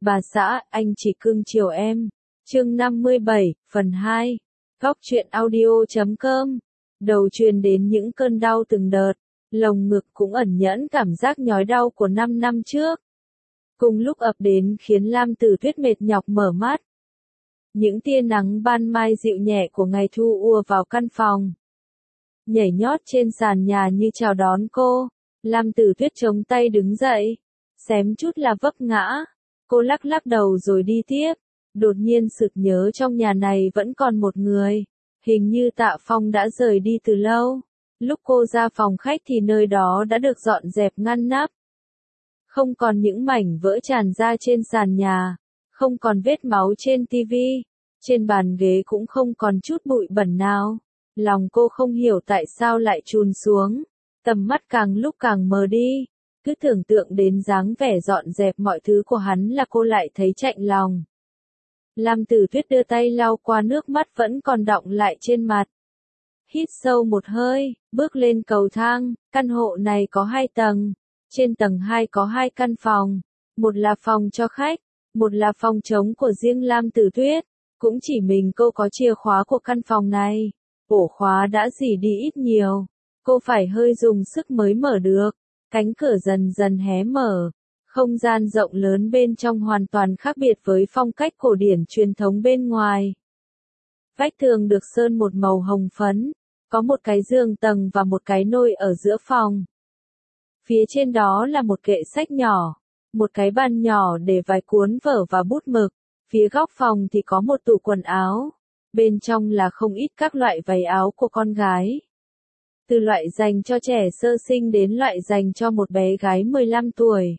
Bà xã, anh chỉ cưng chiều em. Chương 57, phần 2. Góc truyện audio.com. Đầu truyền đến những cơn đau từng đợt, lồng ngực cũng ẩn nhẫn cảm giác nhói đau của 5 năm trước. Cùng lúc ập đến khiến Lam Tử Tuyết mệt nhọc mở mắt. Những tia nắng ban mai dịu nhẹ của ngày thu ùa vào căn phòng. Nhảy nhót trên sàn nhà như chào đón cô. Lam Tử Tuyết chống tay đứng dậy, xém chút là vấp ngã. Cô lắc lắc đầu rồi đi tiếp. Đột nhiên sực nhớ trong nhà này vẫn còn một người. Hình như Tạ Phong đã rời đi từ lâu. Lúc cô ra phòng khách thì nơi đó đã được dọn dẹp ngăn nắp. Không còn những mảnh vỡ tràn ra trên sàn nhà. Không còn vết máu trên tivi. Trên bàn ghế cũng không còn chút bụi bẩn nào. Lòng cô không hiểu tại sao lại trùn xuống. Tầm mắt càng lúc càng mờ đi. Cứ tưởng tượng đến dáng vẻ dọn dẹp mọi thứ của hắn là cô lại thấy chạnh lòng. Lam Tử Tuyết đưa tay lau qua nước mắt vẫn còn đọng lại trên mặt. Hít sâu một hơi, bước lên cầu thang. Căn hộ này có 2 tầng. Trên tầng 2 có 2 căn phòng. Một là phòng cho khách, một là phòng trống của riêng Lam Tử Tuyết. Cũng chỉ mình cô có chìa khóa của căn phòng này. Ổ khóa đã rỉ đi ít nhiều. Cô phải hơi dùng sức mới mở được. Cánh cửa dần dần hé mở. Không gian rộng lớn bên trong hoàn toàn khác biệt với phong cách cổ điển truyền thống bên ngoài. Vách tường được sơn một màu hồng phấn. Có một cái giường tầng và một cái nôi ở giữa phòng. Phía trên đó là một kệ sách nhỏ. Một cái bàn nhỏ để vài cuốn vở và bút mực. Phía góc phòng thì có một tủ quần áo. Bên trong là không ít các loại váy áo của con gái. Từ loại dành cho trẻ sơ sinh đến loại dành cho một bé gái 15 tuổi.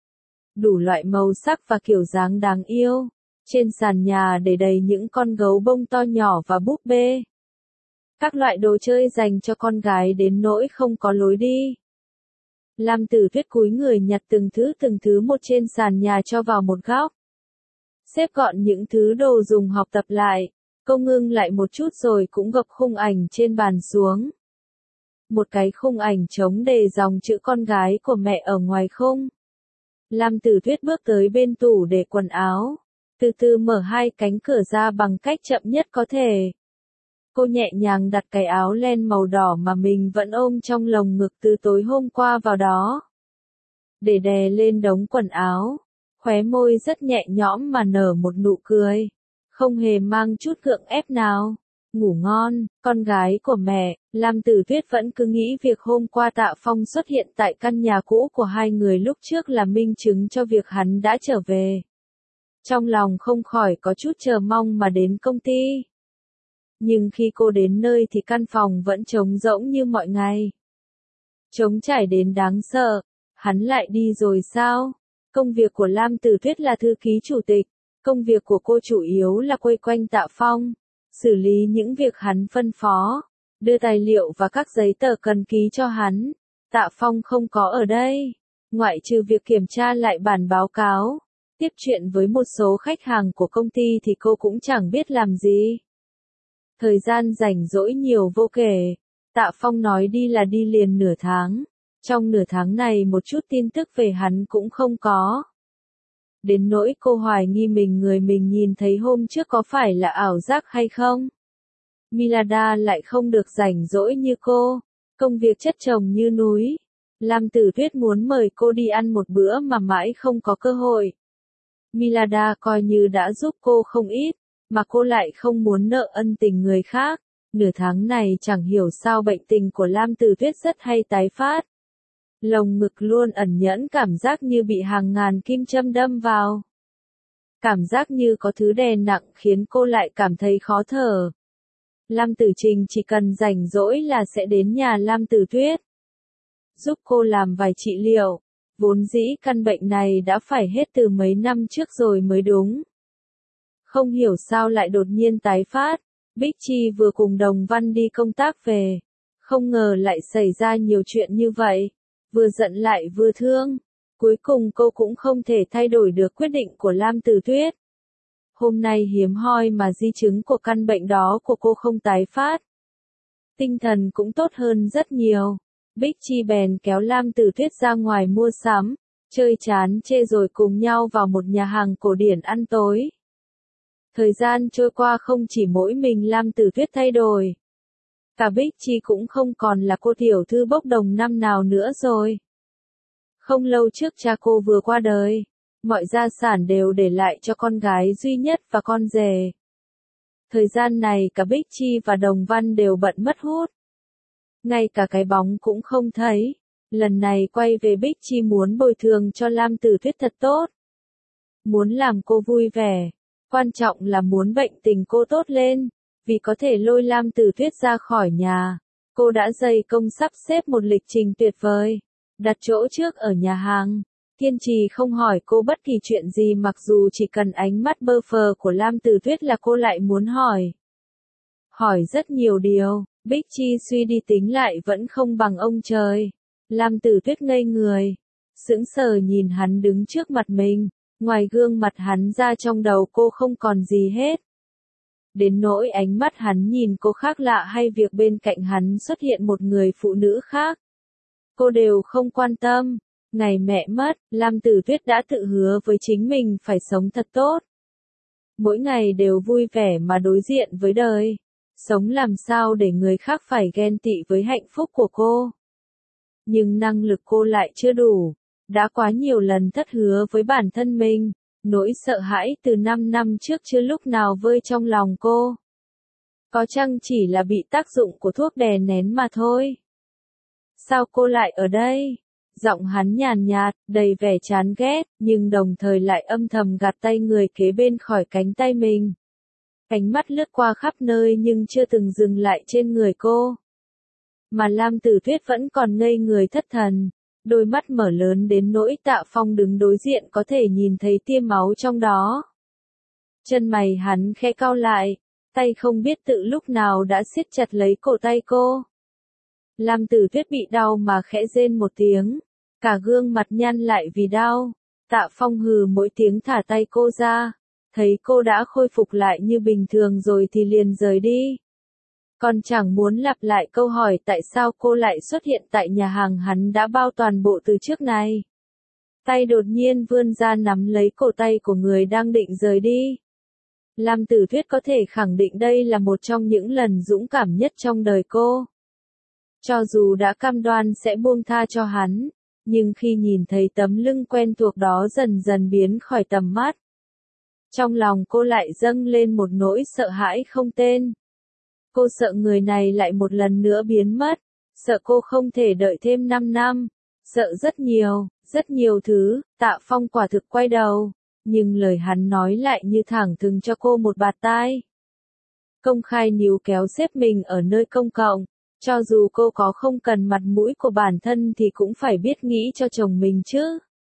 Đủ loại màu sắc và kiểu dáng đáng yêu. Trên sàn nhà để đầy những con gấu bông to nhỏ và búp bê. Các loại đồ chơi dành cho con gái đến nỗi không có lối đi. Lam Tử Tuyết cúi người nhặt từng thứ một trên sàn nhà cho vào một góc. Xếp gọn những thứ đồ dùng học tập lại. Cô ngưng lại một chút rồi cũng gập khung ảnh trên bàn xuống. Một cái khung ảnh trống đề dòng chữ con gái của mẹ ở ngoài khung. Lam Tử Tuyết bước tới bên tủ để quần áo. Từ từ mở 2 cánh cửa ra bằng cách chậm nhất có thể. Cô nhẹ nhàng đặt cái áo len màu đỏ mà mình vẫn ôm trong lồng ngực từ tối hôm qua vào đó. Để đè lên đống quần áo. Khóe môi rất nhẹ nhõm mà nở một nụ cười. Không hề mang chút gượng ép nào. Ngủ ngon, con gái của mẹ. Lam Tử Tuyết vẫn cứ nghĩ việc hôm qua Tạ Phong xuất hiện tại căn nhà cũ của hai người lúc trước là minh chứng cho việc hắn đã trở về. Trong lòng không khỏi có chút chờ mong mà đến công ty. Nhưng khi cô đến nơi thì căn phòng vẫn trống rỗng như mọi ngày. Trống trải đến đáng sợ. Hắn lại đi rồi sao? Công việc của Lam Tử Tuyết là thư ký chủ tịch. Công việc của cô chủ yếu là quây quanh Tạ Phong. Xử lý những việc hắn phân phó. Đưa tài liệu và các giấy tờ cần ký cho hắn. Tạ Phong không có ở đây. Ngoại trừ việc kiểm tra lại bản báo cáo. Tiếp chuyện với một số khách hàng của công ty thì cô cũng chẳng biết làm gì. Thời gian rảnh rỗi nhiều vô kể. Tạ Phong nói đi là đi liền nửa tháng. Trong nửa tháng này một chút tin tức về hắn cũng không có. Đến nỗi cô hoài nghi người mình nhìn thấy hôm trước có phải là ảo giác hay không. Milada lại không được rảnh rỗi như cô. Công việc chất chồng như núi. Lam Tử Tuyết muốn mời cô đi ăn một bữa mà mãi không có cơ hội. Milada coi như đã giúp cô không ít. Mà cô lại không muốn nợ ân tình người khác. Nửa tháng này chẳng hiểu sao bệnh tình của Lam Tử Tuyết rất hay tái phát. Lồng ngực luôn ẩn nhẫn cảm giác như bị hàng ngàn kim châm đâm vào. Cảm giác như có thứ đè nặng khiến cô lại cảm thấy khó thở. Lam Tử Trình chỉ cần rảnh rỗi là sẽ đến nhà Lam Tử Tuyết. Giúp cô làm vài trị liệu. Vốn dĩ căn bệnh này đã phải hết từ mấy năm trước rồi mới đúng. Không hiểu sao lại đột nhiên tái phát. Bích Chi vừa cùng Đồng Văn đi công tác về. Không ngờ lại xảy ra nhiều chuyện như vậy. Vừa giận lại vừa thương. Cuối cùng cô cũng không thể thay đổi được quyết định của Lam Tử Tuyết. Hôm nay hiếm hoi mà di chứng của căn bệnh đó của cô không tái phát. Tinh thần cũng tốt hơn rất nhiều. Bích Chi bèn kéo Lam Tử Tuyết ra ngoài mua sắm. chơi chán chê rồi cùng nhau vào một nhà hàng cổ điển ăn tối. Thời gian trôi qua không chỉ mỗi mình Lam Tử Tuyết thay đổi. Cả Bích Chi cũng không còn là cô tiểu thư bốc đồng năm nào nữa rồi. Không lâu trước cha cô vừa qua đời, mọi gia sản đều để lại cho con gái duy nhất và con rể. Thời gian này cả Bích Chi và Đồng Văn đều bận mất hút. Ngay cả cái bóng cũng không thấy. Lần này quay về Bích Chi muốn bồi thường cho Lam Tử Tuyết thật tốt. Muốn làm cô vui vẻ. Quan trọng là muốn bệnh tình cô tốt lên. Vì có thể lôi Lam Tử Tuyết ra khỏi nhà. Cô đã dày công sắp xếp một lịch trình tuyệt vời. Đặt chỗ trước ở nhà hàng. Kiên trì không hỏi cô bất kỳ chuyện gì mặc dù chỉ cần ánh mắt bơ phờ của Lam Tử Tuyết là cô lại muốn hỏi. Hỏi rất nhiều điều, Bích Chi suy đi tính lại vẫn không bằng ông trời. Lam Tử Tuyết ngây người, sững sờ nhìn hắn đứng trước mặt mình, ngoài gương mặt hắn ra trong đầu cô không còn gì hết. Đến nỗi ánh mắt hắn nhìn cô khác lạ hay việc bên cạnh hắn xuất hiện một người phụ nữ khác. Cô đều không quan tâm. Ngày mẹ mất, Lam Tử Tuyết đã tự hứa với chính mình phải sống thật tốt. Mỗi ngày đều vui vẻ mà đối diện với đời. Sống làm sao để người khác phải ghen tị với hạnh phúc của cô. Nhưng năng lực cô lại chưa đủ. Đã quá nhiều lần thất hứa với bản thân mình. Nỗi sợ hãi từ 5 năm trước chưa lúc nào vơi trong lòng cô. Có chăng chỉ là bị tác dụng của thuốc đè nén mà thôi. Sao cô lại ở đây? Giọng hắn nhàn nhạt, đầy vẻ chán ghét, nhưng đồng thời lại âm thầm gạt tay người kế bên khỏi cánh tay mình. Ánh mắt lướt qua khắp nơi nhưng chưa từng dừng lại trên người cô. Mà Lam Tử Tuyết vẫn còn ngây người thất thần, đôi mắt mở lớn đến nỗi Tạ Phong đứng đối diện có thể nhìn thấy tia máu trong đó. Chân mày hắn khẽ cau lại, tay không biết tự lúc nào đã siết chặt lấy cổ tay cô. Lam Tử Tuyết bị đau mà khẽ rên một tiếng, cả gương mặt nhăn lại vì đau. Tạ Phong hừ mỗi tiếng thả tay cô ra, thấy cô đã khôi phục lại như bình thường rồi thì liền rời đi. Còn chẳng muốn lặp lại câu hỏi tại sao cô lại xuất hiện tại nhà hàng hắn đã bao toàn bộ từ trước này. Tay đột nhiên vươn ra nắm lấy cổ tay của người đang định rời đi. Lam Tử Tuyết có thể khẳng định đây là một trong những lần dũng cảm nhất trong đời cô. Cho dù đã cam đoan sẽ buông tha cho hắn, nhưng khi nhìn thấy tấm lưng quen thuộc đó dần dần biến khỏi tầm mắt, trong lòng cô lại dâng lên một nỗi sợ hãi không tên. Cô sợ người này lại một lần nữa biến mất, sợ cô không thể đợi thêm 5 năm, sợ rất nhiều thứ. Tạ Phong quả thực quay đầu, nhưng lời hắn nói lại như thẳng thừng cho cô một bạt tai. Công khai níu kéo xếp mình ở nơi công cộng. Cho dù cô có không cần mặt mũi của bản thân thì cũng phải biết nghĩ cho chồng mình chứ.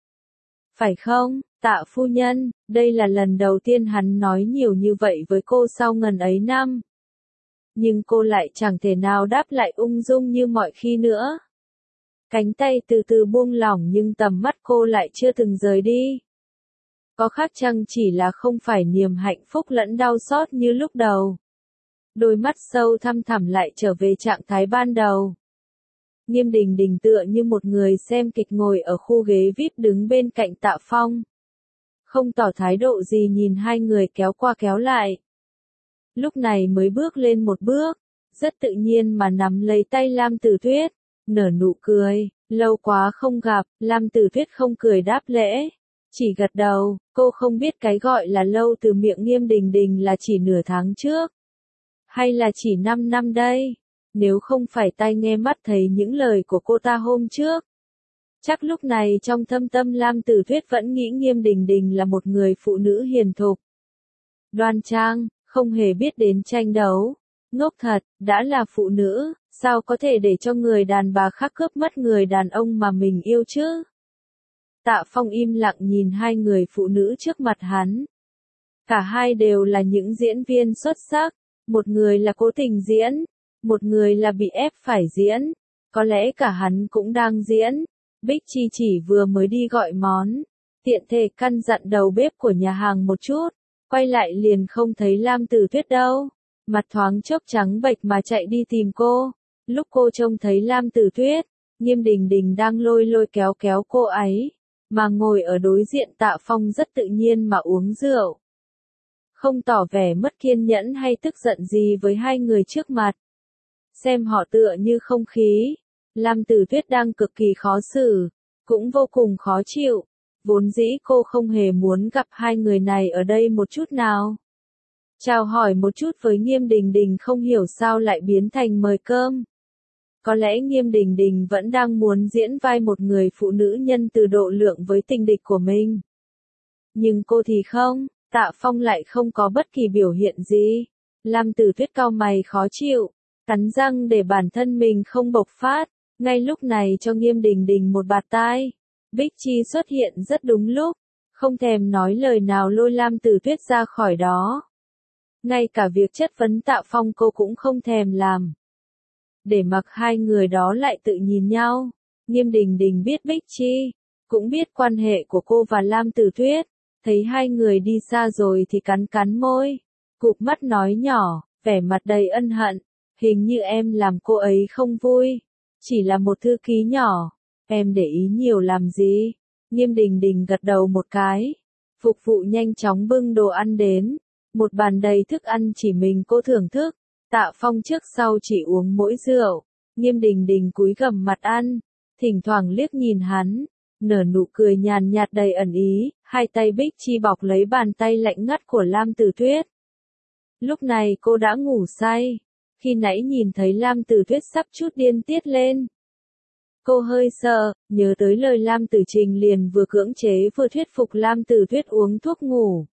Phải không, Tạ phu nhân, đây là lần đầu tiên hắn nói nhiều như vậy với cô sau ngần ấy năm. Nhưng cô lại chẳng thể nào đáp lại ung dung như mọi khi nữa. Cánh tay từ từ buông lỏng nhưng tầm mắt cô lại chưa từng rời đi. Có khác chăng chỉ là không phải niềm hạnh phúc lẫn đau xót như lúc đầu. Đôi mắt sâu thăm thẳm lại trở về trạng thái ban đầu. Nghiêm Đình Đình tựa như một người xem kịch ngồi ở khu ghế VIP đứng bên cạnh Tạ Phong. Không tỏ thái độ gì nhìn hai người kéo qua kéo lại. Lúc này mới bước lên một bước, rất tự nhiên mà nắm lấy tay Lam Tử Tuyết, nở nụ cười. Lâu quá không gặp, Lam Tử Tuyết không cười đáp lễ, chỉ gật đầu. Cô không biết cái gọi là lâu từ miệng Nghiêm Đình Đình là chỉ nửa tháng trước, hay là chỉ 5 năm đây, nếu không phải tai nghe mắt thấy những lời của cô ta hôm trước. Chắc lúc này trong thâm tâm Lam Tử Tuyết vẫn nghĩ Nghiêm Đình Đình là một người phụ nữ hiền thục, đoan trang, không hề biết đến tranh đấu. Ngốc thật, đã là phụ nữ, sao có thể để cho người đàn bà khác cướp mất người đàn ông mà mình yêu chứ? Tạ Phong im lặng nhìn hai người phụ nữ trước mặt hắn. Cả hai đều là những diễn viên xuất sắc. Một người là cố tình diễn, một người là bị ép phải diễn. Có lẽ cả hắn cũng đang diễn. Bích Chi chỉ vừa mới đi gọi món, tiện thể căn dặn đầu bếp của nhà hàng một chút, quay lại liền không thấy Lam Tử Tuyết đâu. Mặt thoáng chốc trắng bệch mà chạy đi tìm cô. Lúc cô trông thấy Lam Tử Tuyết, Nghiêm Đình Đình đang lôi lôi kéo kéo cô ấy, mà ngồi ở đối diện Tạ Phong rất tự nhiên mà uống rượu. Không tỏ vẻ mất kiên nhẫn hay tức giận gì với hai người trước mặt. Xem họ tựa như không khí. Lam Tử Tuyết đang cực kỳ khó xử, cũng vô cùng khó chịu. Vốn dĩ cô không hề muốn gặp hai người này ở đây một chút nào. Chào hỏi một chút với Nghiêm Đình Đình không hiểu sao lại biến thành mời cơm. Có lẽ Nghiêm Đình Đình vẫn đang muốn diễn vai một người phụ nữ nhân từ độ lượng với tình địch của mình. Nhưng cô thì không, Tạ Phong lại không có bất kỳ biểu hiện gì. Lam Tử Tuyết cau mày khó chịu, cắn răng để bản thân mình không bộc phát. Ngay lúc này cho Nghiêm Đình Đình một bạt tai. Bích Chi xuất hiện rất đúng lúc, không thèm nói lời nào lôi Lam Tử Tuyết ra khỏi đó. Ngay cả việc chất vấn Tạ Phong cô cũng không thèm làm. Để mặc hai người đó lại tự nhìn nhau. Nghiêm Đình Đình biết Bích Chi, cũng biết quan hệ của cô và Lam Tử Tuyết. Thấy hai người đi xa rồi thì cắn cắn môi, cụp mắt nói nhỏ, vẻ mặt đầy ân hận. Hình như em làm cô ấy không vui. Chỉ là một thư ký nhỏ, em để ý nhiều làm gì? Nghiêm Đình Đình gật đầu một cái. Phục vụ nhanh chóng bưng đồ ăn đến. Một bàn đầy thức ăn chỉ mình cô thưởng thức. Tạ Phong trước sau chỉ uống mỗi rượu. Nghiêm Đình Đình cúi gằm mặt ăn. Thỉnh thoảng liếc nhìn hắn. Nở nụ cười nhàn nhạt đầy ẩn ý. Hai tay Bích Chi bọc lấy bàn tay lạnh ngắt của Lam Tử Tuyết. Lúc này cô đã ngủ say. Khi nãy nhìn thấy Lam Tử Tuyết sắp chút điên tiết lên. Cô hơi sợ, nhớ tới lời Lam Tử Trình liền vừa cưỡng chế vừa thuyết phục Lam Tử Tuyết uống thuốc ngủ.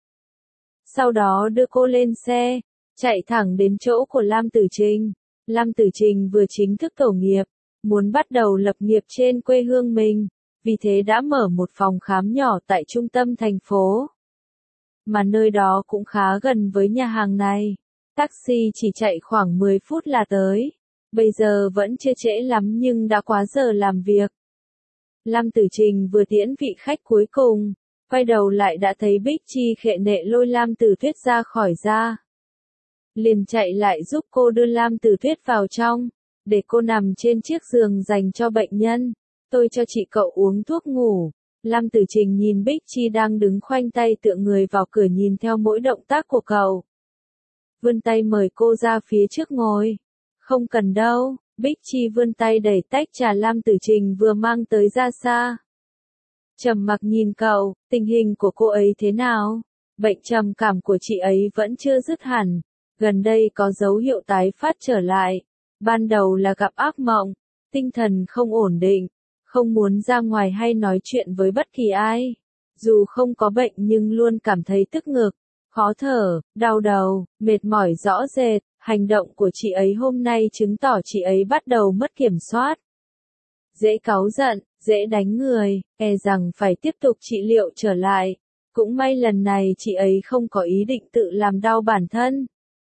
Sau đó đưa cô lên xe, chạy thẳng đến chỗ của Lam Tử Trình. Lam Tử Trình vừa chính thức tổ nghiệp, muốn bắt đầu lập nghiệp trên quê hương mình, vì thế đã mở một phòng khám nhỏ tại trung tâm thành phố. Mà nơi đó cũng khá gần với nhà hàng này. Taxi chỉ chạy khoảng 10 phút là tới. Bây giờ vẫn chưa trễ lắm nhưng đã quá giờ làm việc. Lam Tử Trình vừa tiễn vị khách cuối cùng, quay đầu lại đã thấy Bích Chi khệ nệ lôi Lam Tử Tuyết ra khỏi ra. Liền chạy lại giúp cô đưa Lam Tử Tuyết vào trong, để cô nằm trên chiếc giường dành cho bệnh nhân. Tôi cho chị cậu uống thuốc ngủ. Lam Tử Trình nhìn Bích Chi đang đứng khoanh tay tựa người vào cửa nhìn theo mỗi động tác của cậu. Vươn tay mời cô ra phía trước ngồi. Không cần đâu, Bích Chi vươn tay đẩy tách trà Lam Tử Trình vừa mang tới ra xa. Trầm mặc nhìn cậu, tình hình của cô ấy thế nào? Bệnh trầm cảm của chị ấy vẫn chưa dứt hẳn, gần đây có dấu hiệu tái phát trở lại. Ban đầu là gặp ác mộng, tinh thần không ổn định, không muốn ra ngoài hay nói chuyện với bất kỳ ai. Dù không có bệnh nhưng luôn cảm thấy tức ngực, khó thở, đau đầu, mệt mỏi rõ rệt. Hành động của chị ấy hôm nay chứng tỏ chị ấy bắt đầu mất kiểm soát. Dễ cáu giận, dễ đánh người, e rằng phải tiếp tục trị liệu trở lại. Cũng may lần này chị ấy không có ý định tự làm đau bản thân.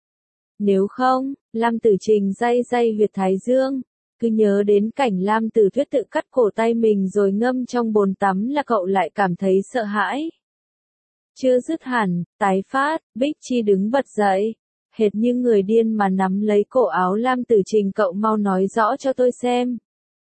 Nếu không, Lam Tử Trình day day huyệt thái dương. Cứ nhớ đến cảnh Lam Tử Tuyết tự cắt cổ tay mình rồi ngâm trong bồn tắm là cậu lại cảm thấy sợ hãi. Chưa dứt hẳn, tái phát, Bích Chi đứng bật dậy. Hệt như người điên mà nắm lấy cổ áo Lam Tử Trình, cậu mau nói rõ cho tôi xem.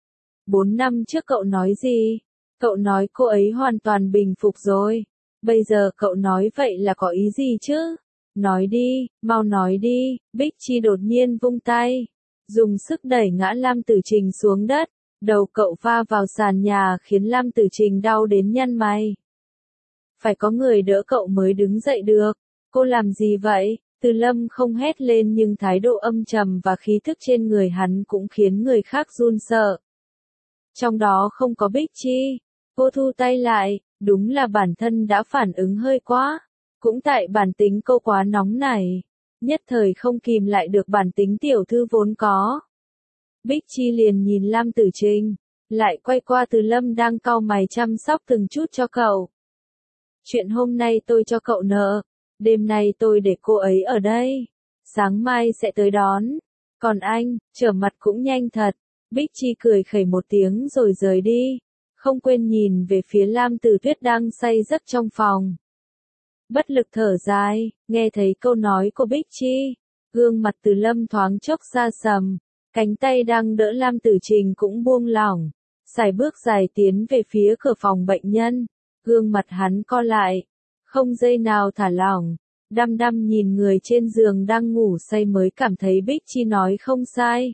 4 năm trước cậu nói gì? Cậu nói cô ấy hoàn toàn bình phục rồi. Bây giờ cậu nói vậy là có ý gì chứ? Nói đi, mau nói đi. Bích Chi đột nhiên vung tay, dùng sức đẩy ngã Lam Tử Trình xuống đất. Đầu cậu va vào sàn nhà khiến Lam Tử Trình đau đến nhăn mày. Phải có người đỡ cậu mới đứng dậy được. Cô làm gì vậy? Từ Lâm không hét lên nhưng thái độ âm trầm và khí thức trên người hắn cũng khiến người khác run sợ. Trong đó không có Bích Chi. Cô thu tay lại, đúng là bản thân đã phản ứng hơi quá. Cũng tại bản tính cô quá nóng nảy, nhất thời không kìm lại được bản tính tiểu thư vốn có. Bích Chi liền nhìn Lam Tử Trình, lại quay qua Từ Lâm đang cau mày chăm sóc từng chút cho cậu. Chuyện hôm nay tôi cho cậu nợ. Đêm nay tôi để cô ấy ở đây. Sáng mai sẽ tới đón. Còn anh, trở mặt cũng nhanh thật. Bích Chi cười khẩy một tiếng rồi rời đi. Không quên nhìn về phía Lam Tử Tuyết đang say giấc trong phòng. Bất lực thở dài, nghe thấy câu nói của Bích Chi. Gương mặt Từ Lâm thoáng chốc xa sầm. Cánh tay đang đỡ Lam Tử Trình cũng buông lỏng. Sải bước dài tiến về phía cửa phòng bệnh nhân. Gương mặt hắn co lại, không giây nào thả lỏng, đăm đăm nhìn người trên giường đang ngủ say mới cảm thấy Bích Chi nói không sai.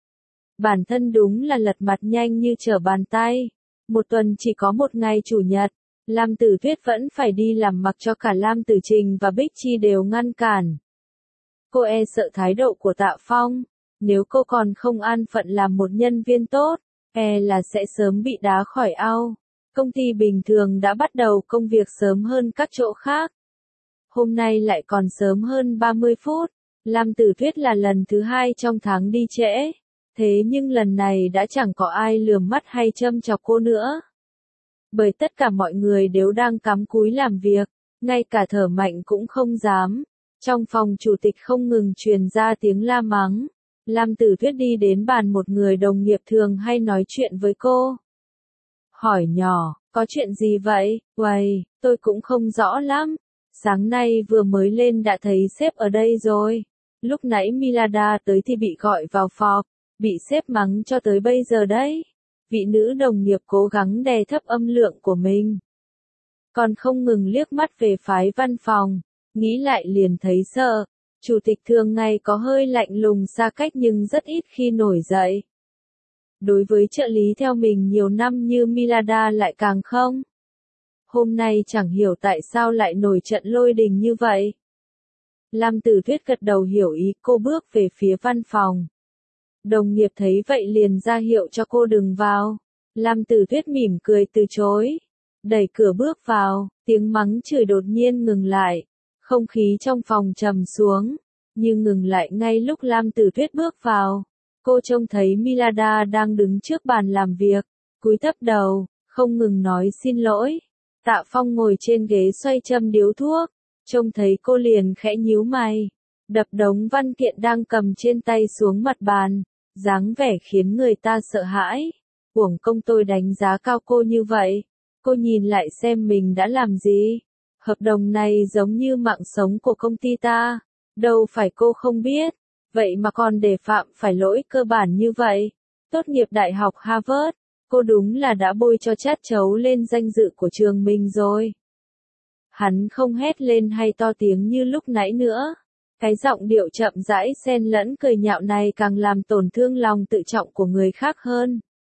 Bản thân đúng là lật mặt nhanh như trở bàn tay. Một tuần chỉ có một ngày chủ nhật, Lam Tử Tuyết vẫn phải đi làm mặc cho cả Lam Tử Trình và Bích Chi đều ngăn cản. Cô e sợ thái độ của Tạ Phong, nếu cô còn không an phận làm một nhân viên tốt, e là sẽ sớm bị đá khỏi ao. Công ty bình thường đã bắt đầu công việc sớm hơn các chỗ khác. Hôm nay lại còn sớm hơn 30 phút. Lam Tử Tuyết là lần thứ 2 trong tháng đi trễ. Thế nhưng lần này đã chẳng có ai lườm mắt hay châm chọc cô nữa. Bởi tất cả mọi người đều đang cắm cúi làm việc, ngay cả thở mạnh cũng không dám. Trong phòng chủ tịch không ngừng truyền ra tiếng la mắng. Lam Tử Tuyết đi đến bàn một người đồng nghiệp thường hay nói chuyện với cô. Hỏi nhỏ, có chuyện gì vậy? Uầy, tôi cũng không rõ lắm. Sáng nay vừa mới lên đã thấy sếp ở đây rồi. Lúc nãy Milada tới thì bị gọi vào phòng, bị sếp mắng cho tới bây giờ đấy. Vị nữ đồng nghiệp cố gắng đè thấp âm lượng của mình. Còn không ngừng liếc mắt về phái văn phòng, nghĩ lại liền thấy sợ. Chủ tịch thường ngày có hơi lạnh lùng xa cách nhưng rất ít khi nổi dậy. Đối với trợ lý theo mình nhiều năm như Milada lại càng không. Hôm nay chẳng hiểu tại sao lại nổi trận lôi đình như vậy. Lam Tử Tuyết gật đầu hiểu ý, cô bước về phía văn phòng. Đồng nghiệp thấy vậy liền ra hiệu cho cô đừng vào. Lam Tử Tuyết mỉm cười từ chối. Đẩy cửa bước vào, tiếng mắng chửi đột nhiên ngừng lại. Không khí trong phòng trầm xuống, nhưng ngừng lại ngay lúc Lam Tử Tuyết bước vào. Cô trông thấy Milada đang đứng trước bàn làm việc, cúi thấp đầu, không ngừng nói xin lỗi. Tạ Phong ngồi trên ghế xoay châm điếu thuốc, trông thấy cô liền khẽ nhíu mày, đập đống văn kiện đang cầm trên tay xuống mặt bàn, dáng vẻ khiến người ta sợ hãi. Uổng công tôi đánh giá cao cô như vậy, cô nhìn lại xem mình đã làm gì. Hợp đồng này giống như mạng sống của công ty ta, đâu phải cô không biết, vậy mà còn để phạm phải lỗi cơ bản như vậy. Tốt nghiệp Đại học Harvard, cô đúng là đã bôi cho chát chấu lên danh dự của trường mình rồi. Hắn không hét lên hay to tiếng như lúc nãy nữa. Cái giọng điệu chậm rãi xen lẫn cười nhạo này càng làm tổn thương lòng tự trọng của người khác hơn.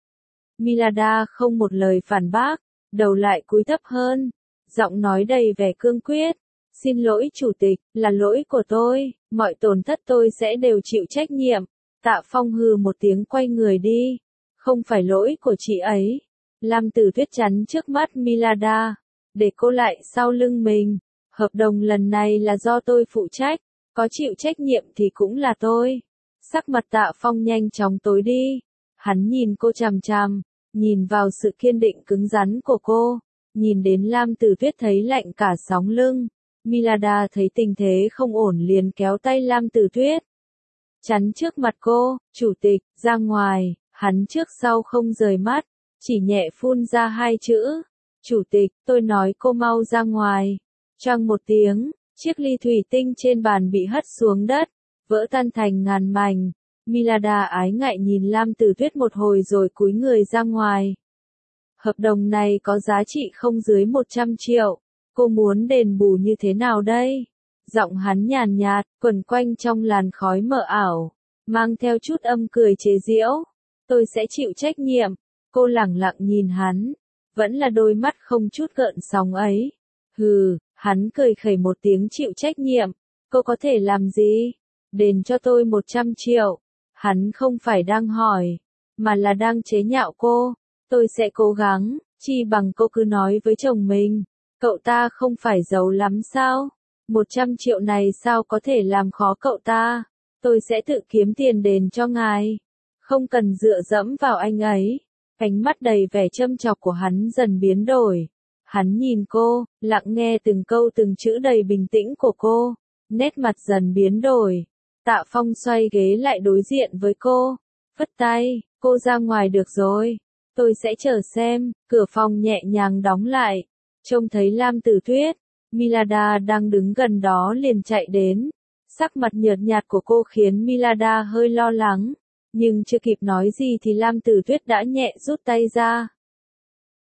Milada không một lời phản bác, đầu lại cúi thấp hơn, giọng nói đầy vẻ cương quyết. Xin lỗi chủ tịch, là lỗi của tôi, mọi tổn thất tôi sẽ đều chịu trách nhiệm. Tạ Phong hừ một tiếng quay người đi. Không phải lỗi của chị ấy. Lam Tử Tuyết chắn trước mắt Milada, để cô lại sau lưng mình. Hợp đồng lần này là do tôi phụ trách, có chịu trách nhiệm thì cũng là tôi. Sắc mặt Tạ Phong nhanh chóng tối đi. Hắn nhìn cô chằm chằm, nhìn vào sự kiên định cứng rắn của cô, nhìn đến Lam Tử Tuyết thấy lạnh cả sóng lưng. Milada thấy tình thế không ổn liền kéo tay Lam Tử Tuyết, chắn trước mặt cô. Chủ tịch, ra ngoài. Hắn trước sau không rời mắt, chỉ nhẹ phun ra 2 chữ. Chủ tịch, tôi nói cô mau ra ngoài. Choang một tiếng, chiếc ly thủy tinh trên bàn bị hất xuống đất, vỡ tan thành ngàn mảnh. Milada ái ngại nhìn Lam Tử Tuyết một hồi rồi cúi người ra ngoài. Hợp đồng này có giá trị không dưới 100 triệu. Cô muốn đền bù như thế nào đây? Giọng hắn nhàn nhạt, quẩn quanh trong làn khói mờ ảo, mang theo chút âm cười chế giễu. Tôi sẽ chịu trách nhiệm. Cô lẳng lặng nhìn hắn, vẫn là đôi mắt không chút gợn sóng ấy. Hừ, hắn cười khẩy một tiếng chịu trách nhiệm. Cô có thể làm gì? Đền cho tôi 100 triệu. Hắn không phải đang hỏi, mà là đang chế nhạo cô. Tôi sẽ cố gắng, chi bằng cô cứ nói với chồng mình. Cậu ta không phải giàu lắm sao? 100 triệu này sao có thể làm khó cậu ta? Tôi sẽ tự kiếm tiền đền cho ngài. Không cần dựa dẫm vào anh ấy. Ánh mắt đầy vẻ châm chọc của hắn dần biến đổi. Hắn nhìn cô, lặng nghe từng câu từng chữ đầy bình tĩnh của cô. Nét mặt dần biến đổi. Tạ Phong xoay ghế lại đối diện với cô. Phất tay, cô ra ngoài được rồi. Tôi sẽ chờ xem. Cửa phòng nhẹ nhàng đóng lại. Trông thấy Lam Tử Tuyết, Milada đang đứng gần đó liền chạy đến. Sắc mặt nhợt nhạt của cô khiến Milada hơi lo lắng. Nhưng chưa kịp nói gì thì Lam Tử Tuyết đã nhẹ rút tay ra.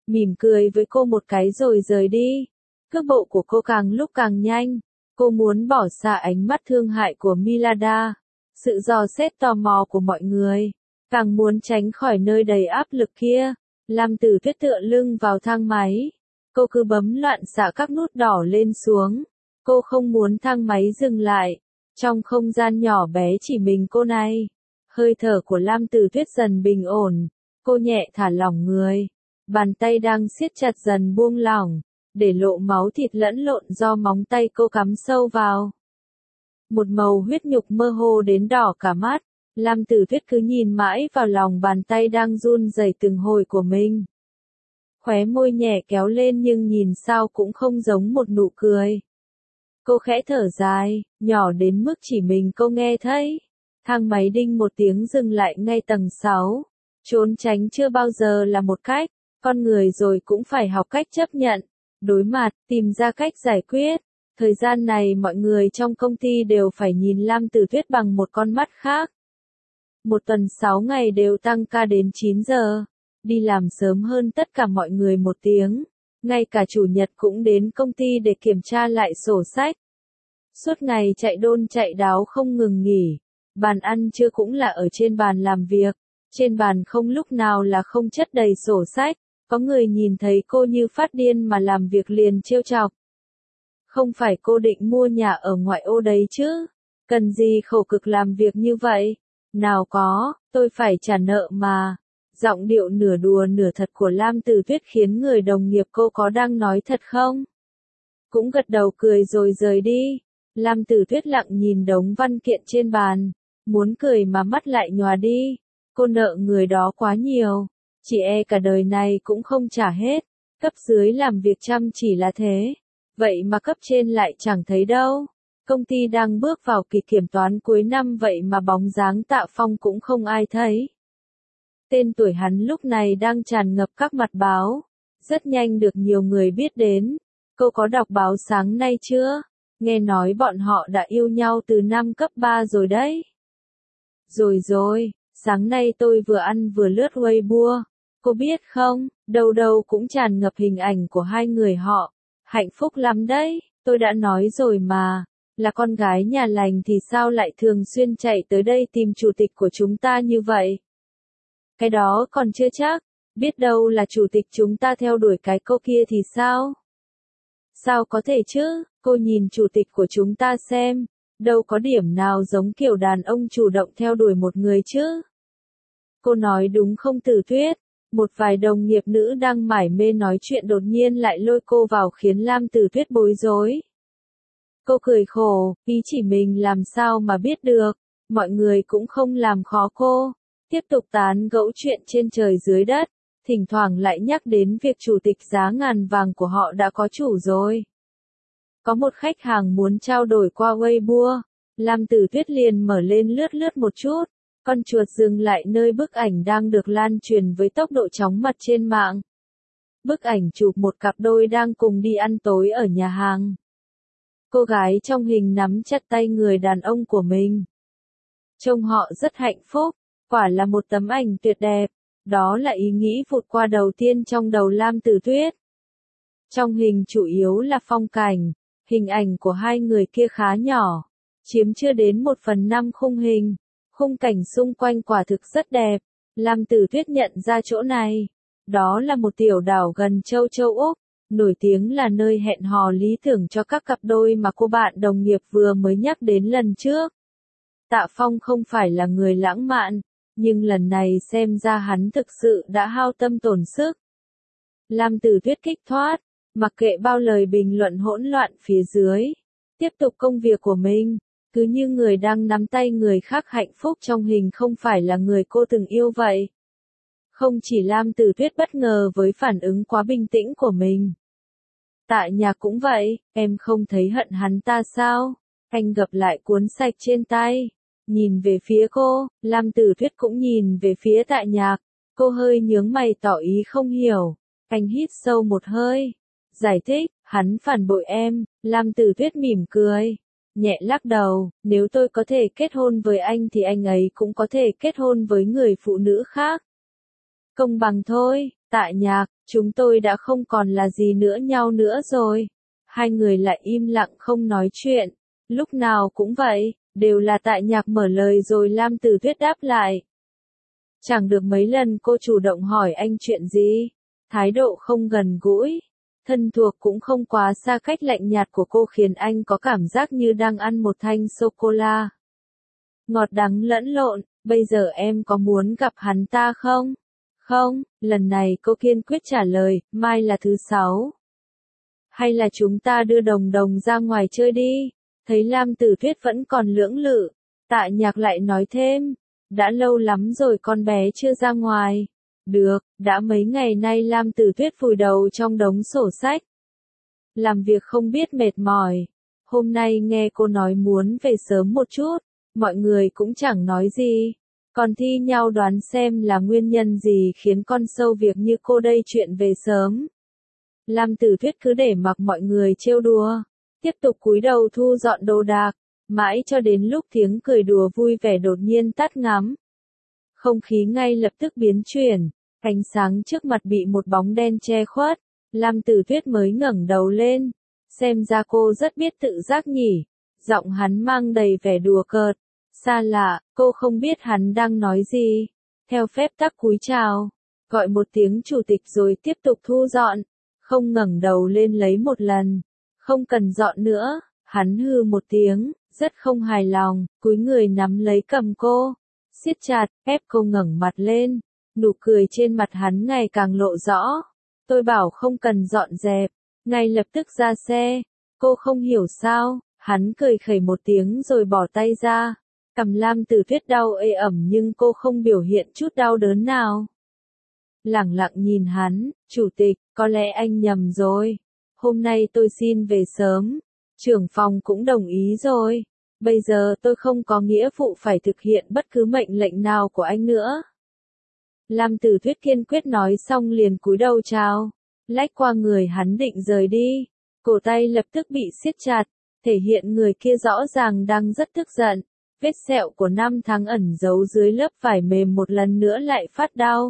mỉm cười với cô một cái rồi rời đi. Cước bộ của cô càng lúc càng nhanh, cô muốn bỏ xa ánh mắt thương hại của Milada, sự dò xét tò mò của mọi người, càng muốn tránh khỏi nơi đầy áp lực kia. Lam Tử Tuyết tựa lưng vào thang máy, cô cứ bấm loạn xạ các nút đỏ lên xuống, cô không muốn thang máy dừng lại. Trong không gian nhỏ bé chỉ mình cô này, hơi thở của Lam Tử Tuyết dần bình ổn, cô nhẹ thả lỏng người, bàn tay đang siết chặt dần buông lỏng, để lộ máu thịt lẫn lộn do móng tay cô cắm sâu vào. Một màu huyết nhục mơ hồ đến đỏ cả mắt, Lam Tử Tuyết cứ nhìn mãi vào lòng bàn tay đang run rẩy từng hồi của mình. Khóe môi nhẹ kéo lên nhưng nhìn sao cũng không giống một nụ cười. Cô khẽ thở dài, nhỏ đến mức chỉ mình cô nghe thấy. Thang máy đinh một tiếng dừng lại ngay tầng 6. Trốn tránh chưa bao giờ là một cách, con người rồi cũng phải học cách chấp nhận, đối mặt, tìm ra cách giải quyết. Thời gian này mọi người trong công ty đều phải nhìn Lam Tử Tuyết bằng một con mắt khác. Một tuần 6 ngày đều tăng ca đến 9 giờ, đi làm sớm hơn tất cả mọi người một tiếng. Ngay cả chủ nhật cũng đến công ty để kiểm tra lại sổ sách. Suốt ngày chạy đôn chạy đáo không ngừng nghỉ. Bàn ăn trưa cũng là ở trên bàn làm việc. Trên bàn không lúc nào là không chất đầy sổ sách. Có người nhìn thấy cô như phát điên mà làm việc liền trêu chọc. Không phải cô định mua nhà ở ngoại ô đấy chứ? Cần gì khổ cực làm việc như vậy? Nào có, tôi phải trả nợ mà. Giọng điệu nửa đùa nửa thật của Lam Tử Tuyết khiến người đồng nghiệp cô có đang nói thật không? Cũng gật đầu cười rồi rời đi. Lam Tử Tuyết lặng nhìn đống văn kiện trên bàn, muốn cười mà mắt lại nhòa đi. Cô nợ người đó quá nhiều, chỉ e cả đời này cũng không trả hết. Cấp dưới làm việc chăm chỉ là thế, vậy mà cấp trên lại chẳng thấy đâu. Công ty đang bước vào kỳ kiểm toán cuối năm vậy mà bóng dáng Tạ Phong cũng không ai thấy. Tên tuổi hắn lúc này đang tràn ngập các mặt báo, rất nhanh được nhiều người biết đến. Cô có đọc báo sáng nay chưa? Nghe nói bọn họ đã yêu nhau từ năm cấp 3 rồi đấy. Rồi, sáng nay tôi vừa ăn vừa lướt Weibo. Cô biết không, đâu đâu cũng tràn ngập hình ảnh của hai người họ. Hạnh phúc lắm đấy, tôi đã nói rồi mà. Là con gái nhà lành thì sao lại thường xuyên chạy tới đây tìm chủ tịch của chúng ta như vậy? Cái đó còn chưa chắc, biết đâu là chủ tịch chúng ta theo đuổi cái cô kia thì sao? Sao có thể chứ, cô nhìn chủ tịch của chúng ta xem, đâu có điểm nào giống kiểu đàn ông chủ động theo đuổi một người chứ? Cô nói đúng không Tử Tuyết? Một vài đồng nghiệp nữ đang mải mê nói chuyện đột nhiên lại lôi cô vào khiến Lam Tử Tuyết bối rối. Cô cười khổ, ý chỉ mình làm sao mà biết được, mọi người cũng không làm khó cô. Tiếp tục tán gẫu chuyện trên trời dưới đất, thỉnh thoảng lại nhắc đến việc chủ tịch giá ngàn vàng của họ đã có chủ rồi. Có một khách hàng muốn trao đổi qua Weibo, Lam Tử Tuyết liền mở lên lướt lướt một chút, con chuột dừng lại nơi bức ảnh đang được lan truyền với tốc độ chóng mặt trên mạng. Bức ảnh chụp một cặp đôi đang cùng đi ăn tối ở nhà hàng. Cô gái trong hình nắm chặt tay người đàn ông của mình. Trông họ rất hạnh phúc, quả là một tấm ảnh tuyệt đẹp. Đó là ý nghĩ vụt qua đầu tiên trong đầu Lam Tử Tuyết. Trong hình chủ yếu là phong cảnh, hình ảnh của hai người kia khá nhỏ, chiếm chưa đến 1/5 khung hình. Khung cảnh xung quanh quả thực rất đẹp. Lam Tử Tuyết nhận ra chỗ này. Đó là một tiểu đảo gần châu Úc, nổi tiếng là nơi hẹn hò lý tưởng cho các cặp đôi mà cô bạn đồng nghiệp vừa mới nhắc đến lần trước. Tạ Phong không phải là người lãng mạn, nhưng lần này xem ra hắn thực sự đã hao tâm tổn sức. Lam Tử Tuyết kích thoát, mặc kệ bao lời bình luận hỗn loạn phía dưới, tiếp tục công việc của mình, cứ như người đang nắm tay người khác hạnh phúc trong hình không phải là người cô từng yêu vậy. Không chỉ Lam Tử Tuyết bất ngờ với phản ứng quá bình tĩnh của mình. Tạ Nhạc cũng vậy, em không thấy hận hắn ta sao? Anh gập lại cuốn sạch trên tay, nhìn về phía cô, Lam Tử Tuyết cũng nhìn về phía Tạ Nhạc, cô hơi nhướng mày tỏ ý không hiểu. Anh hít sâu một hơi, giải thích, hắn phản bội em. Lam Tử Tuyết mỉm cười, nhẹ lắc đầu, nếu tôi có thể kết hôn với anh thì anh ấy cũng có thể kết hôn với người phụ nữ khác. Công bằng thôi, Tại Nhạc, chúng tôi đã không còn là gì nữa nhau nữa rồi. Hai người lại im lặng không nói chuyện. Lúc nào cũng vậy, đều là Tại Nhạc mở lời rồi Lam Tử Tuyết đáp lại. Chẳng được mấy lần cô chủ động hỏi anh chuyện gì. Thái độ không gần gũi, thân thuộc cũng không quá xa cách lạnh nhạt của cô khiến anh có cảm giác như đang ăn một thanh sô-cô-la. Ngọt đắng lẫn lộn, bây giờ em có muốn gặp hắn ta không? Không, lần này cô kiên quyết trả lời, mai là thứ 6. Hay là chúng ta đưa Đồng Đồng ra ngoài chơi đi? Thấy Lam Tử Tuyết vẫn còn lưỡng lự, Tạ Nhạc lại nói thêm, đã lâu lắm rồi con bé chưa ra ngoài. Được, đã mấy ngày nay Lam Tử Tuyết vùi đầu trong đống sổ sách. Làm việc không biết mệt mỏi. Hôm nay nghe cô nói muốn về sớm một chút, mọi người cũng chẳng nói gì. Còn thi nhau đoán xem là nguyên nhân gì khiến con sâu việc như cô đây chuyện về sớm. Lam Tử Tuyết cứ để mặc mọi người trêu đùa, tiếp tục cúi đầu thu dọn đồ đạc, mãi cho đến lúc tiếng cười đùa vui vẻ đột nhiên tắt ngắm. Không khí ngay lập tức biến chuyển, ánh sáng trước mặt bị một bóng đen che khuất, Lam Tử Tuyết mới ngẩng đầu lên, xem ra cô rất biết tự giác nhỉ, giọng hắn mang đầy vẻ đùa cợt, xa lạ, cô không biết hắn đang nói gì, theo phép tắc cúi chào, gọi một tiếng chủ tịch rồi tiếp tục thu dọn, không ngẩng đầu lên lấy một lần, không cần dọn nữa, hắn hừ một tiếng, rất không hài lòng, cúi người nắm lấy cầm cô, siết chặt, ép cô ngẩng mặt lên, nụ cười trên mặt hắn ngày càng lộ rõ. Tôi bảo không cần dọn dẹp, ngay lập tức ra xe. Cô không hiểu sao, hắn cười khẩy một tiếng rồi bỏ tay ra. Cằm Lam Tử Tuyết đau ê ẩm nhưng cô không biểu hiện chút đau đớn nào. Lẳng lặng nhìn hắn, chủ tịch, có lẽ anh nhầm rồi. Hôm nay tôi xin về sớm. Trưởng phòng cũng đồng ý rồi. Bây giờ tôi không có nghĩa vụ phải thực hiện bất cứ mệnh lệnh nào của anh nữa. Lam Tử Tuyết kiên quyết nói xong liền cúi đầu chào, lách qua người hắn định rời đi, cổ tay lập tức bị siết chặt, thể hiện người kia rõ ràng đang rất tức giận, vết sẹo của 5 tháng ẩn giấu dưới lớp vải mềm một lần nữa lại phát đau.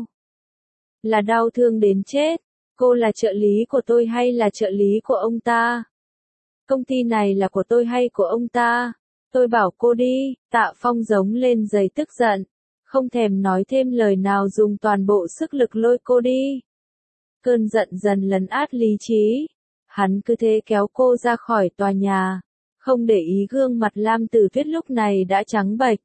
Là đau thương đến chết, cô là trợ lý của tôi hay là trợ lý của ông ta? Công ty này là của tôi hay của ông ta? Tôi bảo cô đi, Tạ Phong giống lên giày tức giận. Không thèm nói thêm lời nào dùng toàn bộ sức lực lôi cô đi. Cơn giận dần lấn át lý trí. Hắn cứ thế kéo cô ra khỏi tòa nhà. Không để ý gương mặt Lam Tử Tuyết lúc này đã trắng bệch.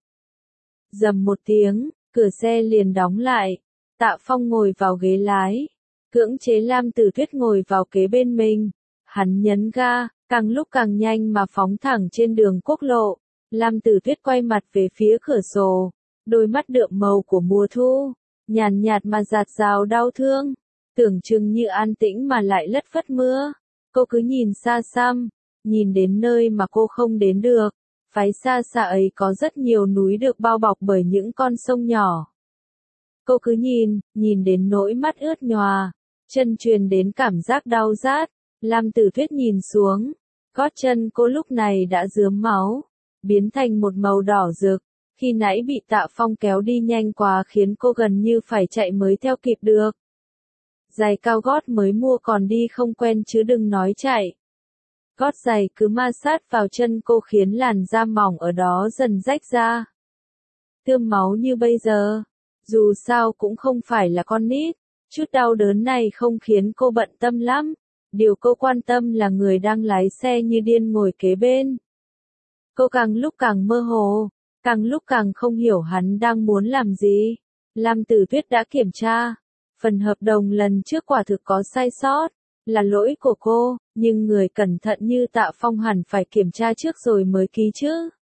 Rầm một tiếng, cửa xe liền đóng lại. Tạ Phong ngồi vào ghế lái. Cưỡng chế Lam Tử Tuyết ngồi vào kế bên mình. Hắn nhấn ga, càng lúc càng nhanh mà phóng thẳng trên đường quốc lộ. Lam Tử Tuyết quay mặt về phía cửa sổ. Đôi mắt đượm màu của mùa thu, nhàn nhạt mà rạt rào đau thương, tưởng chừng như an tĩnh mà lại lất phất mưa. Cô cứ nhìn xa xăm, nhìn đến nơi mà cô không đến được. Phái xa xa ấy có rất nhiều núi được bao bọc bởi những con sông nhỏ. Cô cứ nhìn đến nỗi mắt ướt nhòa, chân truyền đến cảm giác đau rát. Lam Tử Tuyết nhìn xuống, gót chân cô lúc này đã rướm máu, biến thành một màu đỏ rực. Khi nãy bị Tạ Phong kéo đi nhanh quá khiến cô gần như phải chạy mới theo kịp được. Giày cao gót mới mua còn đi không quen chứ đừng nói chạy. Gót giày cứ ma sát vào chân cô khiến làn da mỏng ở đó dần rách ra. Tươm máu như bây giờ. Dù sao cũng không phải là con nít. Chút đau đớn này không khiến cô bận tâm lắm. Điều cô quan tâm là người đang lái xe như điên ngồi kế bên. Cô càng lúc càng mơ hồ. Càng lúc càng không hiểu hắn đang muốn làm gì. Lam Tử Tuyết đã kiểm tra. Phần hợp đồng lần trước quả thực có sai sót. Là lỗi của cô, nhưng người cẩn thận như Tạ Phong hẳn phải kiểm tra trước rồi mới ký chứ.